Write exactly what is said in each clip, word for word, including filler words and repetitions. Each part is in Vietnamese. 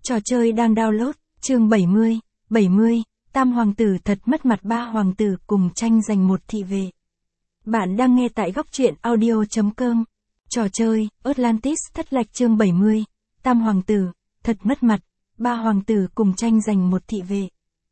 Trò chơi đang download, chương bảy mươi, bảy mươi, Tam hoàng tử thật mất mặt, ba hoàng tử cùng tranh giành một thị vệ. Bạn đang nghe tại góc truyện audio chấm com. Trò chơi, Atlantis thất lạc, chương bảy mươi, Tam hoàng tử, thật mất mặt, ba hoàng tử cùng tranh giành một thị vệ.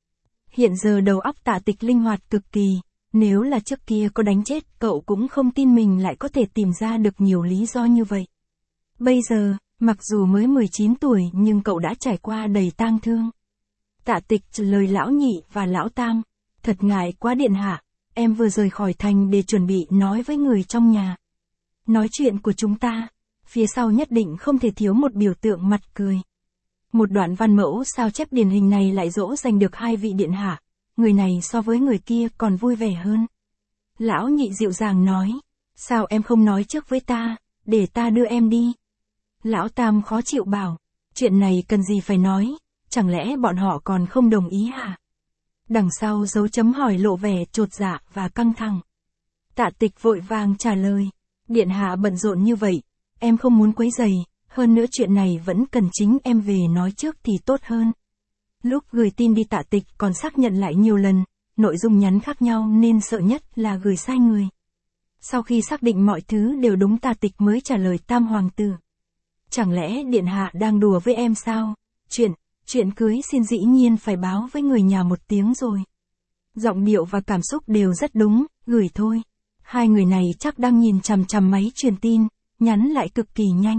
Hiện giờ đầu óc Tạ Tịch linh hoạt cực kỳ, nếu là trước kia có đánh chết cậu cũng không tin mình lại có thể tìm ra được nhiều lý do như vậy. Bây giờ, mặc dù mới mười chín tuổi nhưng cậu đã trải qua đầy tang thương. Tạ Tịch trả lời lão nhị và lão tam, thật ngại quá điện hạ, em vừa rời khỏi thành để chuẩn bị nói với người trong nhà. Nói chuyện của chúng ta, phía sau nhất định không thể thiếu một biểu tượng mặt cười. Một đoạn văn mẫu sao chép điển hình này lại dỗ dành được hai vị điện hạ, người này so với người kia còn vui vẻ hơn. Lão nhị dịu dàng nói, sao em không nói trước với ta, để ta đưa em đi. Lão tam khó chịu bảo, chuyện này cần gì phải nói, chẳng lẽ bọn họ còn không đồng ý hả? Đằng sau dấu chấm hỏi lộ vẻ chột dạ và căng thẳng. Tạ Tịch vội vàng trả lời, điện hạ bận rộn như vậy, em không muốn quấy rầy, hơn nữa chuyện này vẫn cần chính em về nói trước thì tốt hơn. Lúc gửi tin đi Tạ Tịch còn xác nhận lại nhiều lần, nội dung nhắn khác nhau nên sợ nhất là gửi sai người. Sau khi xác định mọi thứ đều đúng, Tạ Tịch mới trả lời Tam hoàng tử. Chẳng lẽ điện hạ đang đùa với em sao? Chuyện, chuyện cưới xin dĩ nhiên phải báo với người nhà một tiếng rồi. Giọng điệu và cảm xúc đều rất đúng, gửi thôi. Hai người này chắc đang nhìn chằm chằm máy truyền tin, nhắn lại cực kỳ nhanh.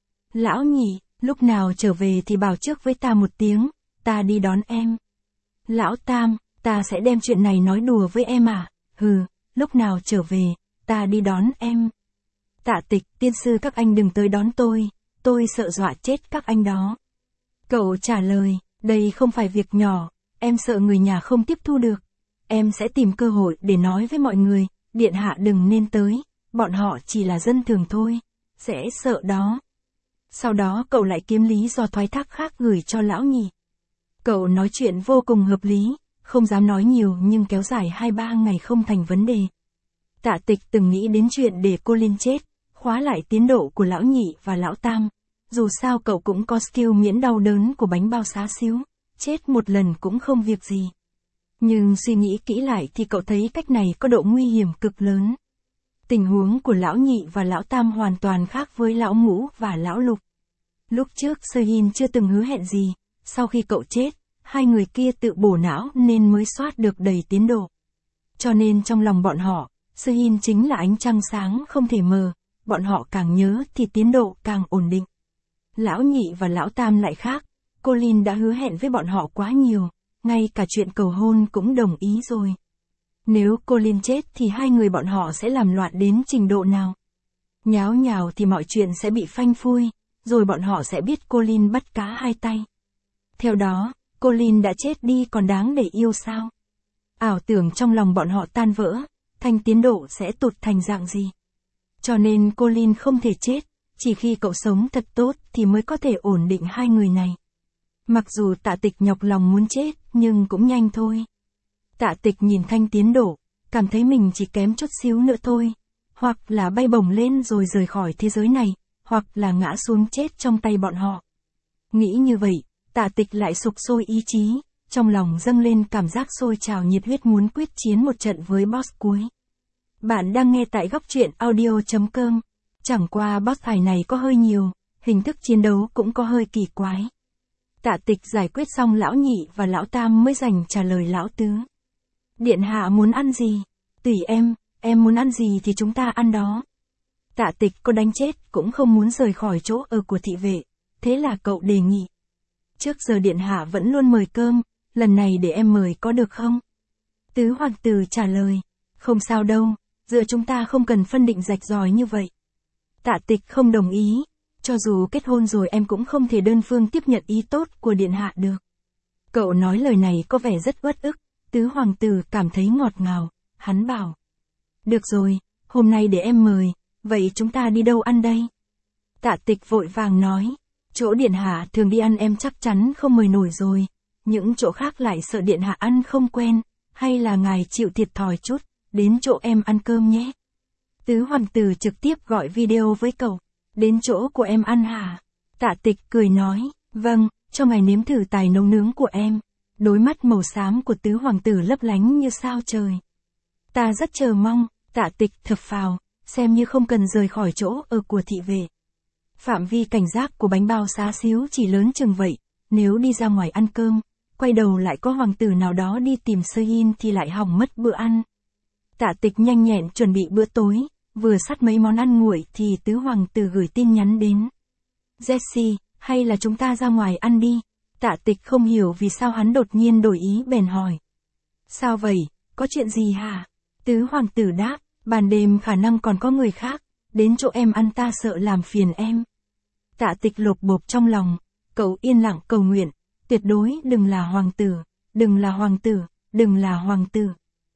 Lão nhị, lúc nào trở về thì bảo trước với ta một tiếng, ta đi đón em. Lão tam, ta sẽ đem chuyện này nói đùa với em à? Hừ, lúc nào trở về, ta đi đón em. Tạ Tịch, tiên sư các anh đừng tới đón tôi, tôi sợ dọa chết các anh đó. Cậu trả lời, đây không phải việc nhỏ, em sợ người nhà không tiếp thu được. Em sẽ tìm cơ hội để nói với mọi người, điện hạ đừng nên tới, bọn họ chỉ là dân thường thôi, sẽ sợ đó. Sau đó cậu lại kiếm lý do thoái thác khác gửi cho lão nhị. Cậu nói chuyện vô cùng hợp lý, không dám nói nhiều nhưng kéo dài hai ba ngày không thành vấn đề. Tạ Tịch từng nghĩ đến chuyện để cô Liên chết, khóa lại tiến độ của lão nhị và lão tam. Dù sao cậu cũng có skill miễn đau đớn của bánh bao xá xíu, chết một lần cũng không việc gì. Nhưng suy nghĩ kỹ lại thì cậu thấy cách này có độ nguy hiểm cực lớn. Tình huống của lão nhị và lão tam hoàn toàn khác với lão ngũ và lão lục. Lúc trước Sơ-hin chưa từng hứa hẹn gì, sau khi cậu chết, hai người kia tự bổ não nên mới soát được đầy tiến độ. Cho nên trong lòng bọn họ, Sơ-hin chính là ánh trăng sáng không thể mờ, bọn họ càng nhớ thì tiến độ càng ổn định. Lão nhị và lão tam lại khác, cô Lin đã hứa hẹn với bọn họ quá nhiều, ngay cả chuyện cầu hôn cũng đồng ý rồi. Nếu cô Lin chết thì hai người bọn họ sẽ làm loạn đến trình độ nào? Nháo nhào thì mọi chuyện sẽ bị phanh phui, rồi bọn họ sẽ biết cô Lin bắt cá hai tay. Theo đó, cô Lin đã chết đi còn đáng để yêu sao? Ảo tưởng trong lòng bọn họ tan vỡ, thành tiến độ sẽ tụt thành dạng gì? Cho nên cô Lin không thể chết, chỉ khi cậu sống thật tốt thì mới có thể ổn định hai người này. Mặc dù Tạ Tịch nhọc lòng muốn chết, nhưng cũng nhanh thôi. Tạ Tịch nhìn thanh tiến độ, cảm thấy mình chỉ kém chút xíu nữa thôi. Hoặc là bay bổng lên rồi rời khỏi thế giới này, hoặc là ngã xuống chết trong tay bọn họ. Nghĩ như vậy, Tạ Tịch lại sục sôi ý chí, trong lòng dâng lên cảm giác sôi trào nhiệt huyết muốn quyết chiến một trận với boss cuối. Bạn đang nghe tại góc truyện audio chấm com. Chẳng qua boss thải này có hơi nhiều, hình thức chiến đấu cũng có hơi kỳ quái. Tạ Tịch giải quyết xong lão nhị và lão tam mới dành trả lời lão tứ. Điện hạ muốn ăn gì? Tùy em, em muốn ăn gì thì chúng ta ăn đó. Tạ Tịch có đánh chết cũng không muốn rời khỏi chỗ ở của thị vệ, thế là cậu đề nghị. Trước giờ điện hạ vẫn luôn mời cơm, lần này để em mời có được không? Tứ hoàng tử trả lời, không sao đâu, giữa chúng ta không cần phân định rạch ròi như vậy. Tạ Tịch không đồng ý, cho dù kết hôn rồi em cũng không thể đơn phương tiếp nhận ý tốt của điện hạ được. Cậu nói lời này có vẻ rất uất ức, tứ hoàng tử cảm thấy ngọt ngào, hắn bảo. Được rồi, hôm nay để em mời, vậy chúng ta đi đâu ăn đây? Tạ Tịch vội vàng nói, chỗ điện hạ thường đi ăn em chắc chắn không mời nổi rồi, những chỗ khác lại sợ điện hạ ăn không quen, hay là ngài chịu thiệt thòi chút, đến chỗ em ăn cơm nhé. Tứ hoàng tử trực tiếp gọi video với cậu, đến chỗ của em ăn hả? Tạ Tịch cười nói, vâng, cho ngài nếm thử tài nấu nướng của em. Đôi mắt màu xám của tứ hoàng tử lấp lánh như sao trời. Ta rất chờ mong, Tạ Tịch thở phào, xem như không cần rời khỏi chỗ ở của thị vệ. Phạm vi cảnh giác của bánh bao xá xíu chỉ lớn chừng vậy, nếu đi ra ngoài ăn cơm, quay đầu lại có hoàng tử nào đó đi tìm Sơ Yin thì lại hỏng mất bữa ăn. Tạ Tịch nhanh nhẹn chuẩn bị bữa tối, vừa sắt mấy món ăn nguội thì tứ hoàng tử gửi tin nhắn đến. Jessie, hay là chúng ta ra ngoài ăn đi? Tạ Tịch không hiểu vì sao hắn đột nhiên đổi ý bèn hỏi. Sao vậy, có chuyện gì hả? Tứ hoàng tử đáp, ban đêm khả năng còn có người khác, đến chỗ em ăn ta sợ làm phiền em. Tạ Tịch lột bột trong lòng, cậu yên lặng cầu nguyện, tuyệt đối đừng là hoàng tử, đừng là hoàng tử, đừng là hoàng tử.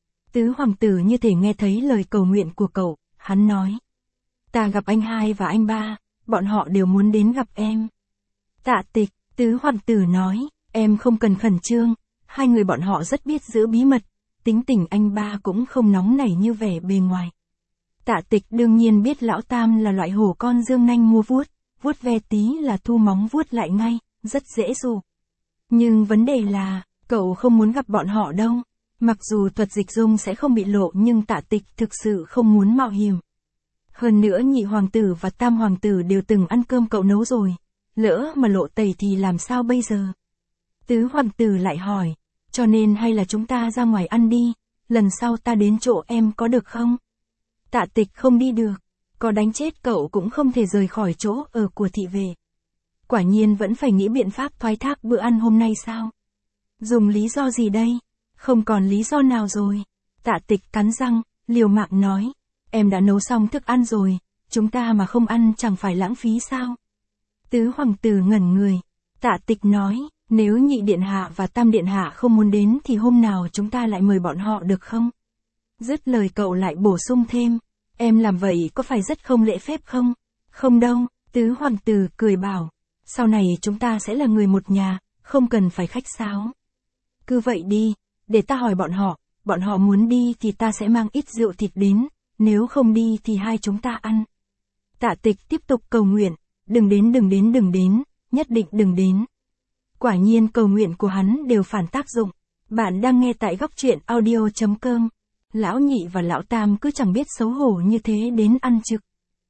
Tứ hoàng tử như thể nghe thấy lời cầu nguyện của cậu, hắn nói. Ta gặp anh hai và anh ba, bọn họ đều muốn đến gặp em. Tạ Tịch, tứ hoàng tử nói, em không cần khẩn trương, hai người bọn họ rất biết giữ bí mật, tính tình anh ba cũng không nóng nảy như vẻ bề ngoài. Tạ Tịch đương nhiên biết lão tam là loại hổ con dương nanh mua vuốt, vuốt ve tí là thu móng vuốt lại ngay, rất dễ dụ. Nhưng vấn đề là, cậu không muốn gặp bọn họ đâu. Mặc dù thuật dịch dung sẽ không bị lộ nhưng Tạ Tịch thực sự không muốn mạo hiểm. Hơn nữa nhị hoàng tử và tam hoàng tử đều từng ăn cơm cậu nấu rồi. Lỡ mà lộ tẩy thì làm sao bây giờ? Tứ hoàng tử lại hỏi, cho nên hay là chúng ta ra ngoài ăn đi, lần sau ta đến chỗ em có được không? Tạ Tịch không đi được, có đánh chết cậu cũng không thể rời khỏi chỗ ở của thị vệ. Quả nhiên vẫn phải nghĩ biện pháp thoái thác bữa ăn hôm nay sao? Dùng lý do gì đây? Không còn lý do nào rồi. Tạ Tịch cắn răng, liều mạng nói, em đã nấu xong thức ăn rồi, chúng ta mà không ăn chẳng phải lãng phí sao? Tứ hoàng tử ngẩn người. Tạ Tịch nói, nếu nhị điện hạ và tam điện hạ không muốn đến thì hôm nào chúng ta lại mời bọn họ được không? Dứt lời cậu lại bổ sung thêm, em làm vậy có phải rất không lễ phép không? Không đâu, tứ hoàng tử cười bảo, sau này chúng ta sẽ là người một nhà, không cần phải khách sáo. Cứ vậy đi, để ta hỏi bọn họ, bọn họ muốn đi thì ta sẽ mang ít rượu thịt đến, nếu không đi thì hai chúng ta ăn. Tạ Tịch tiếp tục cầu nguyện, đừng đến đừng đến đừng đến, nhất định đừng đến. Quả nhiên cầu nguyện của hắn đều phản tác dụng. Bạn đang nghe tại góc truyện audio chấm com. Lão nhị và lão tam cứ chẳng biết xấu hổ như thế đến ăn trực.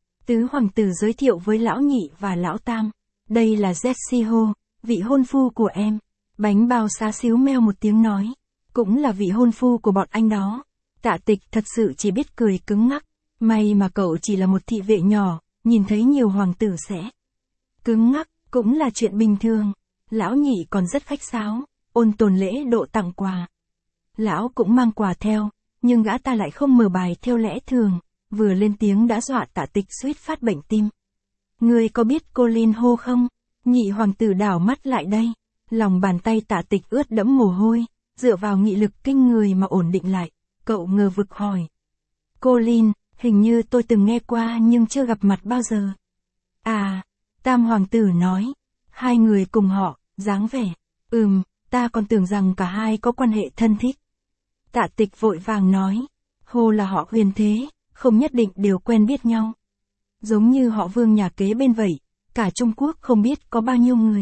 Tứ hoàng tử giới thiệu với lão nhị và lão tam. Đây là Jessie Ho, vị hôn phu của em. Bánh bao xá xíu meo một tiếng nói. Cũng là vị hôn phu của bọn anh đó. Tạ Tịch thật sự chỉ biết cười cứng ngắc. May mà cậu chỉ là một thị vệ nhỏ, nhìn thấy nhiều hoàng tử sẽ cứng ngắc, cũng là chuyện bình thường. Lão nhị còn rất khách sáo, ôn tồn lễ độ tặng quà. Lão cũng mang quà theo, nhưng gã ta lại không mở bài theo lẽ thường, vừa lên tiếng đã dọa Tạ Tịch suýt phát bệnh tim. Ngươi có biết Colin Ho không? Nhị hoàng tử đảo mắt lại đây, lòng bàn tay Tạ Tịch ướt đẫm mồ hôi, dựa vào nghị lực kinh người mà ổn định lại, cậu ngờ vực hỏi. Colin, hình như tôi từng nghe qua nhưng chưa gặp mặt bao giờ. À, tam hoàng tử nói. Hai người cùng họ, dáng vẻ. Ừm, ta còn tưởng rằng cả hai có quan hệ thân thích. Tạ Tịch vội vàng nói. Hồ là họ huyền thế, không nhất định đều quen biết nhau. Giống như họ Vương nhà kế bên vậy, cả Trung Quốc không biết có bao nhiêu người.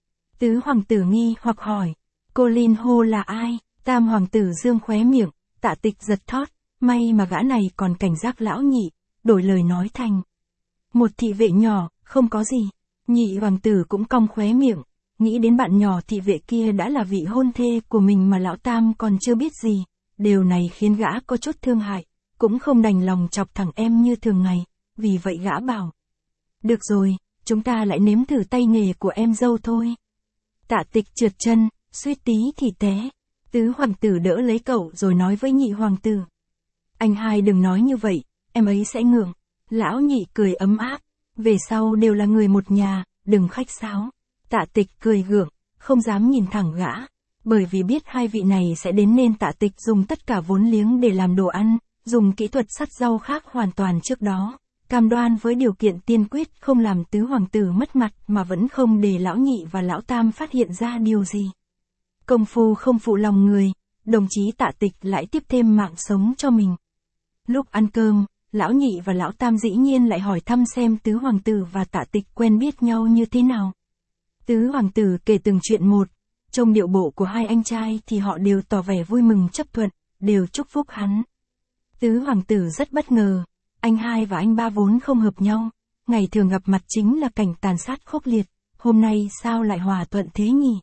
Tứ hoàng tử nghi hoặc hỏi. Colin Ho là ai? Tam hoàng tử dương khóe miệng, Tạ Tịch giật thót. May mà gã này còn cảnh giác lão nhị, đổi lời nói thành. Một thị vệ nhỏ, không có gì. Nhị hoàng tử cũng cong khóe miệng, nghĩ đến bạn nhỏ thị vệ kia đã là vị hôn thê của mình mà lão tam còn chưa biết gì, điều này khiến gã có chút thương hại, cũng không đành lòng chọc thằng em như thường ngày, vì vậy gã bảo. Được rồi, chúng ta lại nếm thử tay nghề của em dâu thôi. Tạ Tịch trượt chân, suýt tí thì té, tứ hoàng tử đỡ lấy cậu rồi nói với nhị hoàng tử. Anh hai đừng nói như vậy, em ấy sẽ ngượng. Lão nhị cười ấm áp. Về sau đều là người một nhà, đừng khách sáo. Tạ Tịch cười gượng, không dám nhìn thẳng gã. Bởi vì biết hai vị này sẽ đến nên Tạ Tịch dùng tất cả vốn liếng để làm đồ ăn, dùng kỹ thuật sắt rau khác hoàn toàn trước đó. Cam đoan với điều kiện tiên quyết không làm tứ hoàng tử mất mặt mà vẫn không để lão nhị và lão tam phát hiện ra điều gì. Công phu không phụ lòng người, đồng chí Tạ Tịch lại tiếp thêm mạng sống cho mình. Lúc ăn cơm, lão nhị và lão tam dĩ nhiên lại hỏi thăm xem tứ hoàng tử và Tạ Tịch quen biết nhau như thế nào. Tứ hoàng tử kể từng chuyện một, trong điệu bộ của hai anh trai thì họ đều tỏ vẻ vui mừng chấp thuận, đều chúc phúc hắn. Tứ hoàng tử rất bất ngờ, anh hai và anh ba vốn không hợp nhau, ngày thường gặp mặt chính là cảnh tàn sát khốc liệt, hôm nay sao lại hòa thuận thế nhỉ?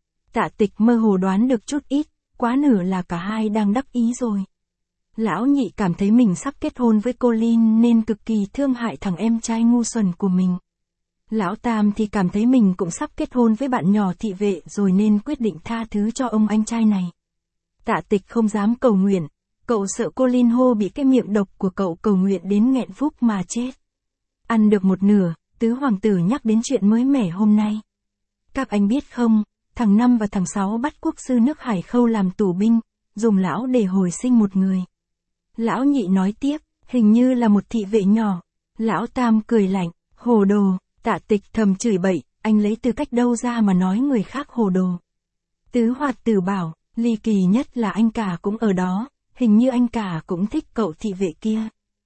Tạ Tịch mơ hồ đoán được chút ít, quá nửa là cả hai đang đắc ý rồi. Lão nhị cảm thấy mình sắp kết hôn với cô Lin nên cực kỳ thương hại thằng em trai ngu xuẩn của mình. Lão Tam thì cảm thấy mình cũng sắp kết hôn với bạn nhỏ thị vệ rồi nên quyết định tha thứ cho ông anh trai này. Tạ Tịch không dám cầu nguyện, cậu sợ cô Lin hô bị cái miệng độc của cậu cầu nguyện đến nghẹn phúc mà chết. Ăn được một nửa, tứ hoàng tử nhắc đến chuyện mới mẻ hôm nay. Các anh biết không, thằng Năm và thằng Sáu bắt quốc sư nước Hải Khâu làm tù binh, dùng lão để hồi sinh một người. Lão nhị nói tiếp, hình như là một thị vệ nhỏ. Lão Tam cười lạnh, hồ đồ. Tạ Tịch thầm chửi bậy, anh lấy từ cách đâu ra mà nói người khác hồ đồ. Tứ hoạt tử bảo, ly kỳ nhất là anh cả cũng ở đó, hình như anh cả cũng thích cậu thị vệ kia.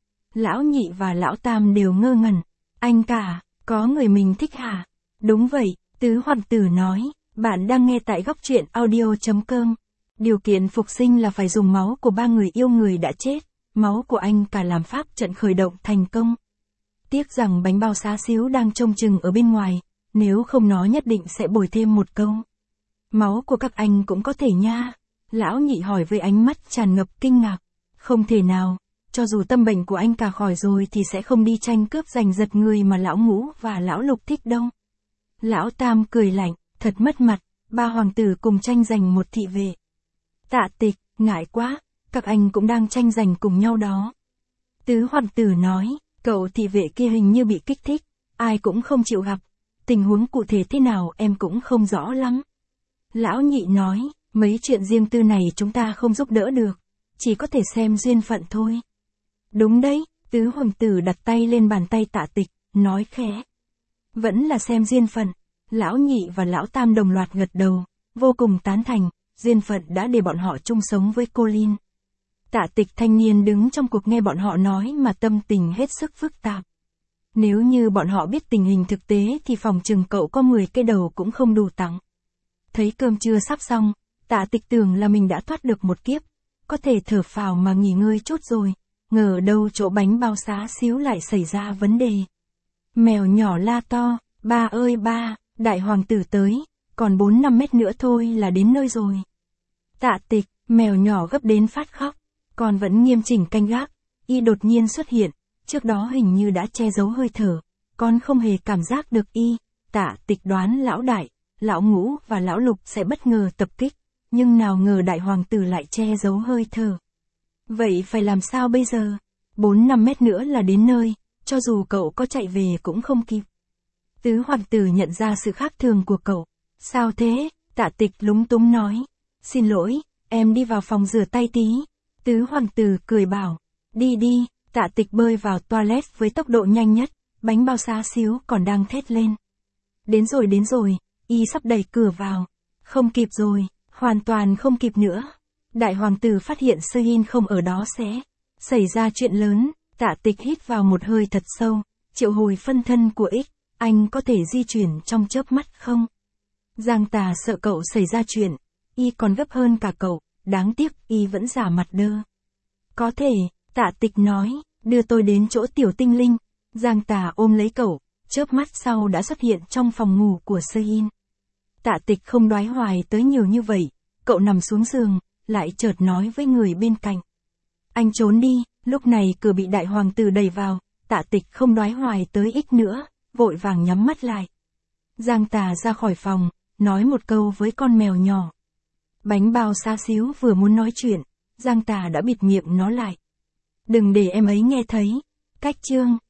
Lão nhị và lão Tam đều ngơ ngẩn, anh cả, có người mình thích hả? Đúng vậy, tứ hoạt tử nói, bạn đang nghe tại góc truyện audio chấm com. Điều kiện phục sinh là phải dùng máu của ba người yêu người đã chết, máu của anh cả làm pháp trận khởi động thành công. Tiếc rằng bánh bao xá xíu đang trông chừng ở bên ngoài, nếu không nó nhất định sẽ bồi thêm một câu. Máu của các anh cũng có thể nha. Lão nhị hỏi với ánh mắt tràn ngập kinh ngạc. Không thể nào, cho dù tâm bệnh của anh cả khỏi rồi thì sẽ không đi tranh cướp giành giật người mà lão Ngũ và lão Lục thích đâu. Lão Tam cười lạnh, thật mất mặt, ba hoàng tử cùng tranh giành một thị vệ. Tạ Tịch, ngại quá, các anh cũng đang tranh giành cùng nhau đó. Tứ hoàng tử nói, cậu thị vệ kia hình như bị kích thích, ai cũng không chịu gặp, tình huống cụ thể thế nào em cũng không rõ lắm. Lão nhị nói, mấy chuyện riêng tư này chúng ta không giúp đỡ được, chỉ có thể xem duyên phận thôi. Đúng đấy, tứ hoàng tử đặt tay lên bàn tay Tạ Tịch, nói khẽ. Vẫn là xem duyên phận, lão nhị và lão Tam đồng loạt gật đầu, vô cùng tán thành, duyên phận đã để bọn họ chung sống với cô Lin. Tạ Tịch thanh niên đứng trong cuộc nghe bọn họ nói mà tâm tình hết sức phức tạp. Nếu như bọn họ biết tình hình thực tế thì phòng chừng cậu có mười cái đầu cũng không đủ tặng. Thấy cơm trưa sắp xong, Tạ Tịch tưởng là mình đã thoát được một kiếp, có thể thở phào mà nghỉ ngơi chút rồi, ngờ đâu chỗ bánh bao xá xíu lại xảy ra vấn đề. Mèo nhỏ la to, ba ơi ba, đại hoàng tử tới, còn bốn năm mét nữa thôi là đến nơi rồi. Tạ Tịch, mèo nhỏ gấp đến phát khóc, còn vẫn nghiêm chỉnh canh gác, y đột nhiên xuất hiện, trước đó hình như đã che giấu hơi thở, con không hề cảm giác được y. Tạ Tịch đoán lão đại, lão Ngũ và lão Lục sẽ bất ngờ tập kích, nhưng nào ngờ đại hoàng tử lại che giấu hơi thở. Vậy phải làm sao bây giờ? Bốn năm mét nữa là đến nơi, cho dù cậu có chạy về cũng không kịp. Tứ hoàng tử nhận ra sự khác thường của cậu. Sao thế? Tạ Tịch lúng túng nói. Xin lỗi, em đi vào phòng rửa tay tí. Tứ hoàng tử cười bảo. Đi đi, Tạ Tịch bơi vào toilet với tốc độ nhanh nhất, bánh bao xá xíu còn đang thét lên. Đến rồi đến rồi, y sắp đẩy cửa vào. Không kịp rồi, hoàn toàn không kịp nữa. Đại hoàng tử phát hiện Sơ-hin không ở đó sẽ xảy ra chuyện lớn. Tạ Tịch hít vào một hơi thật sâu, triệu hồi phân thân của X, anh có thể di chuyển trong chớp mắt không? Giang Tà sợ cậu xảy ra chuyện, y còn gấp hơn cả cậu, đáng tiếc y vẫn giả mặt đơ. Có thể, Tạ Tịch nói, đưa tôi đến chỗ tiểu tinh linh. Giang Tà ôm lấy cậu, chớp mắt sau đã xuất hiện trong phòng ngủ của Sơ-hin. Tạ Tịch không đoái hoài tới nhiều như vậy, cậu nằm xuống giường, lại chợt nói với người bên cạnh. Anh trốn đi, lúc này cửa bị đại hoàng tử đẩy vào, Tạ Tịch không đoái hoài tới ít nữa, vội vàng nhắm mắt lại. Giang Tà ra khỏi phòng, nói một câu với con mèo nhỏ. Bánh bao xá xíu vừa muốn nói chuyện, Giang Tà đã bịt miệng nó lại. Đừng để em ấy nghe thấy. Cách chương.